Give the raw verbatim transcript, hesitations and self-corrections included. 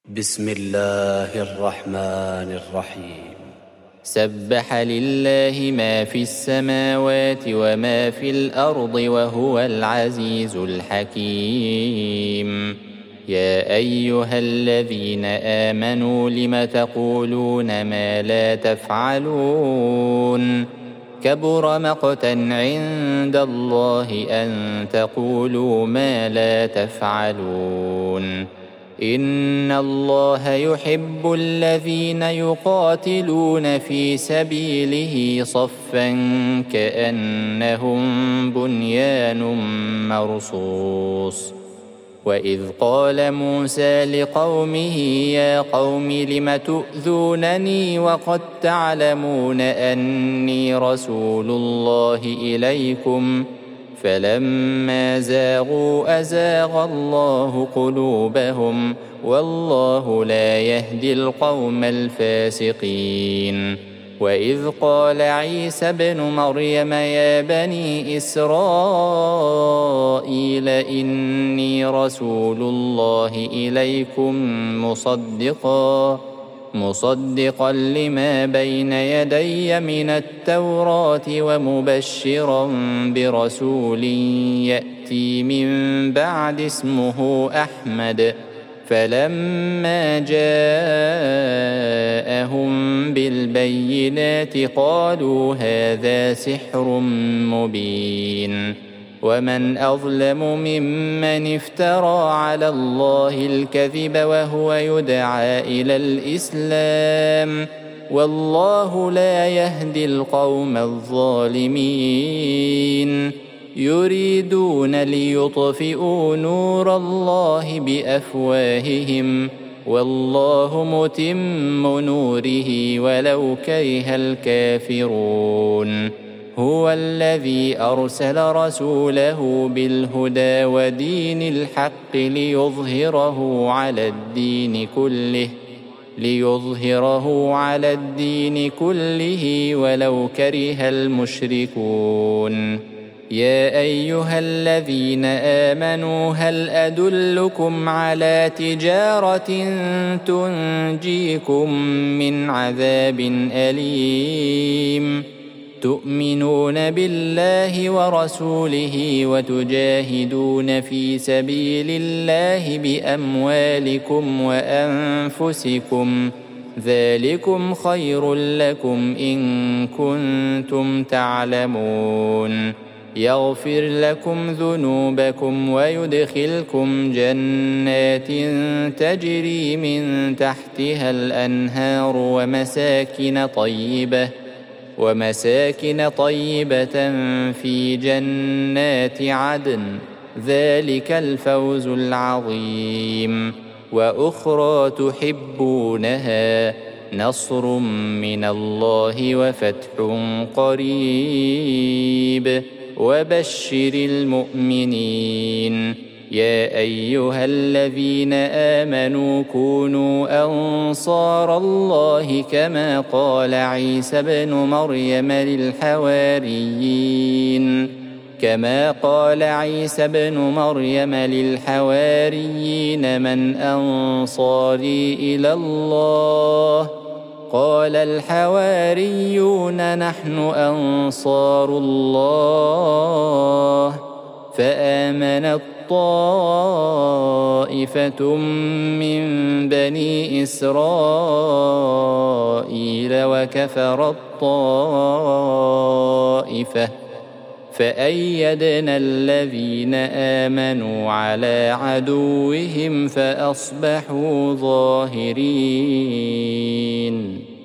بسم الله الرحمن الرحيم. سبح لله ما في السماوات وما في الأرض وهو العزيز الحكيم. يا أيها الذين آمنوا لم تقولون ما لا تفعلون كبر مقتا عند الله أن تقولوا ما لا تفعلون. إن الله يحب الذين يقاتلون في سبيله صفا كأنهم بنيان مرصوص. وإذ قال موسى لقومه يا قوم لم تؤذونني وقد تعلمون أني رسول الله إليكم فلما زاغوا أزاغ الله قلوبهم والله لا يهدي القوم الفاسقين. وإذ قال عيسى ابن مريم يا بني إسرائيل إني رسول الله إليكم مصدقا مصدقا لما بين يدي من التوراة ومبشرا برسول يأتي من بعد اسمه أحمد. فلما جاءهم بالبينات قالوا هذا سحر مبين. ومن أظلم ممن افترى على الله الكذب وهو يدعى إلى الإسلام والله لا يهدي القوم الظالمين. يريدون ليطفئوا نور الله بأفواههم والله متم نوره ولو كره الكافرون. هو الذي أرسل رسوله بالهدى ودين الحق ليظهره على الدين كله ليظهره على الدين كله ولو كره المشركون. يا أيها الذين آمنوا هل أدلكم على تجارة تنجيكم من عذاب أليم تؤمنون بالله ورسوله وتجاهدون في سبيل الله بأموالكم وأنفسكم ذلكم خير لكم إن كنتم تعلمون. يغفر لكم ذنوبكم ويدخلكم جنات تجري من تحتها الأنهار ومساكن طيبة ومساكن طيبة في جنات عدن ذلك الفوز العظيم. وأخرى تحبونها نصر من الله وفتح قريب وبشر المؤمنين. يا أيها الذين آمنوا كونوا أنصار الله كما قال عيسى ابن مريم للحواريين كما قال عيسى ابن مريم للحواريين من أنصاري إلى الله قال الحواريون نحن أنصار الله. فآمنت طائفة من بني إسرائيل وكفرت طائفة فأيدنا الذين آمنوا على عدوهم فأصبحوا ظاهرين.